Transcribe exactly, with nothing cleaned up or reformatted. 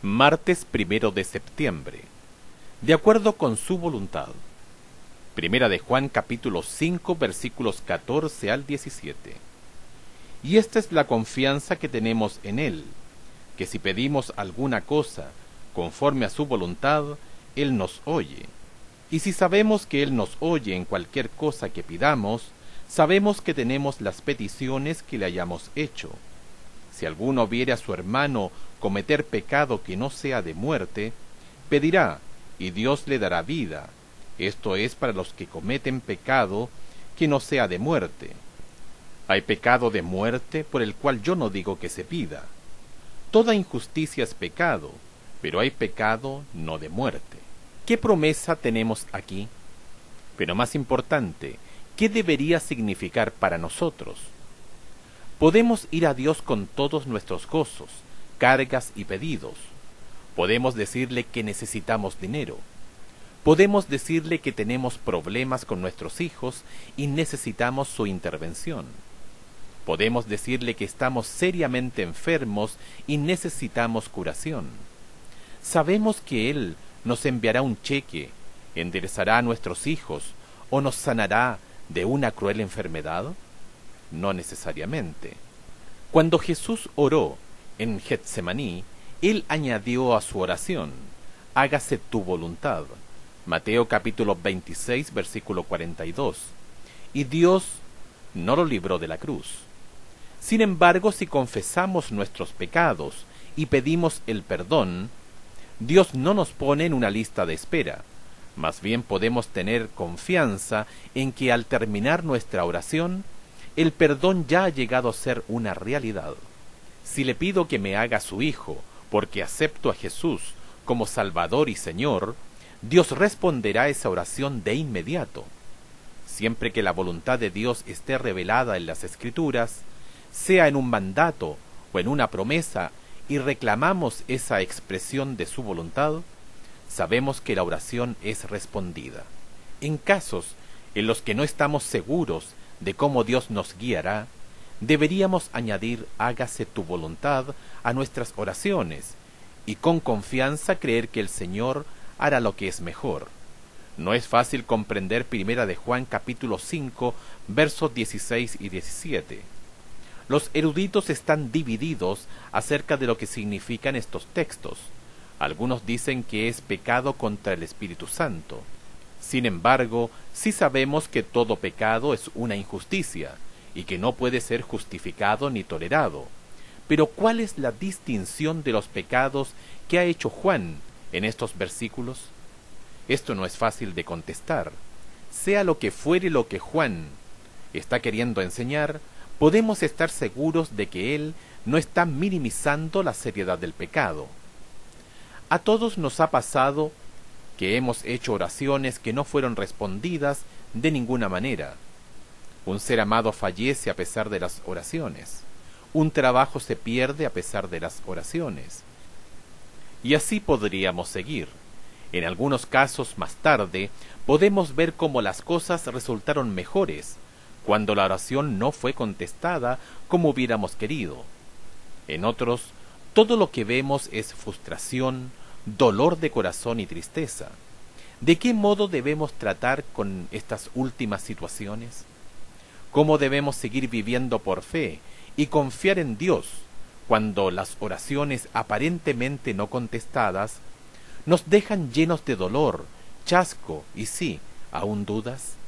Martes primero de septiembre. De acuerdo con su voluntad. Primera de Juan capítulo cinco versículos catorce al diecisiete. Y esta es la confianza que tenemos en Él, que si pedimos alguna cosa conforme a su voluntad, Él nos oye. Y si sabemos que Él nos oye en cualquier cosa que pidamos, sabemos que tenemos las peticiones que le hayamos hecho. Si alguno viere a su hermano cometer pecado que no sea de muerte, pedirá, y Dios le dará vida. Esto es para los que cometen pecado que no sea de muerte. Hay pecado de muerte por el cual yo no digo que se pida. Toda injusticia es pecado, pero hay pecado no de muerte. ¿Qué promesa tenemos aquí? Pero más importante, ¿qué debería significar para nosotros? Podemos ir a Dios con todos nuestros gozos, cargas y pedidos. Podemos decirle que necesitamos dinero. Podemos decirle que tenemos problemas con nuestros hijos y necesitamos su intervención. Podemos decirle que estamos seriamente enfermos y necesitamos curación. Sabemos que Él nos enviará un cheque, enderezará a nuestros hijos o nos sanará de una cruel enfermedad. No necesariamente. Cuando Jesús oró en Getsemaní, Él añadió a su oración, hágase tu voluntad. Mateo capítulo veintiséis, versículo cuarenta y dos. Y Dios no lo libró de la cruz. Sin embargo, si confesamos nuestros pecados y pedimos el perdón, Dios no nos pone en una lista de espera. Más bien podemos tener confianza en que al terminar nuestra oración, el perdón ya ha llegado a ser una realidad. Si le pido que me haga su hijo, porque acepto a Jesús como Salvador y Señor, Dios responderá a esa oración de inmediato. Siempre que la voluntad de Dios esté revelada en las Escrituras, sea en un mandato o en una promesa, y reclamamos esa expresión de su voluntad, sabemos que la oración es respondida. En casos en los que no estamos seguros de cómo Dios nos guiará, deberíamos añadir hágase tu voluntad a nuestras oraciones y con confianza creer que el Señor hará lo que es mejor. No es fácil comprender Primera de Juan capítulo cinco versos dieciséis y diecisiete. Los eruditos están divididos acerca de lo que significan estos textos. Algunos dicen que es pecado contra el Espíritu Santo. Sin embargo, sí sabemos que todo pecado es una injusticia y que no puede ser justificado ni tolerado. Pero ¿cuál es la distinción de los pecados que ha hecho Juan en estos versículos? Esto no es fácil de contestar. Sea lo que fuere lo que Juan está queriendo enseñar, podemos estar seguros de que él no está minimizando la seriedad del pecado. A todos nos ha pasado que hemos hecho oraciones que no fueron respondidas de ninguna manera. Un ser amado fallece a pesar de las oraciones. Un trabajo se pierde a pesar de las oraciones. Y así podríamos seguir. En algunos casos más tarde podemos ver cómo las cosas resultaron mejores cuando la oración no fue contestada como hubiéramos querido. En otros, todo lo que vemos es frustración, dolor de corazón y tristeza. ¿De qué modo debemos tratar con estas últimas situaciones? ¿Cómo debemos seguir viviendo por fe y confiar en Dios cuando las oraciones aparentemente no contestadas nos dejan llenos de dolor, chasco y sí, aún dudas?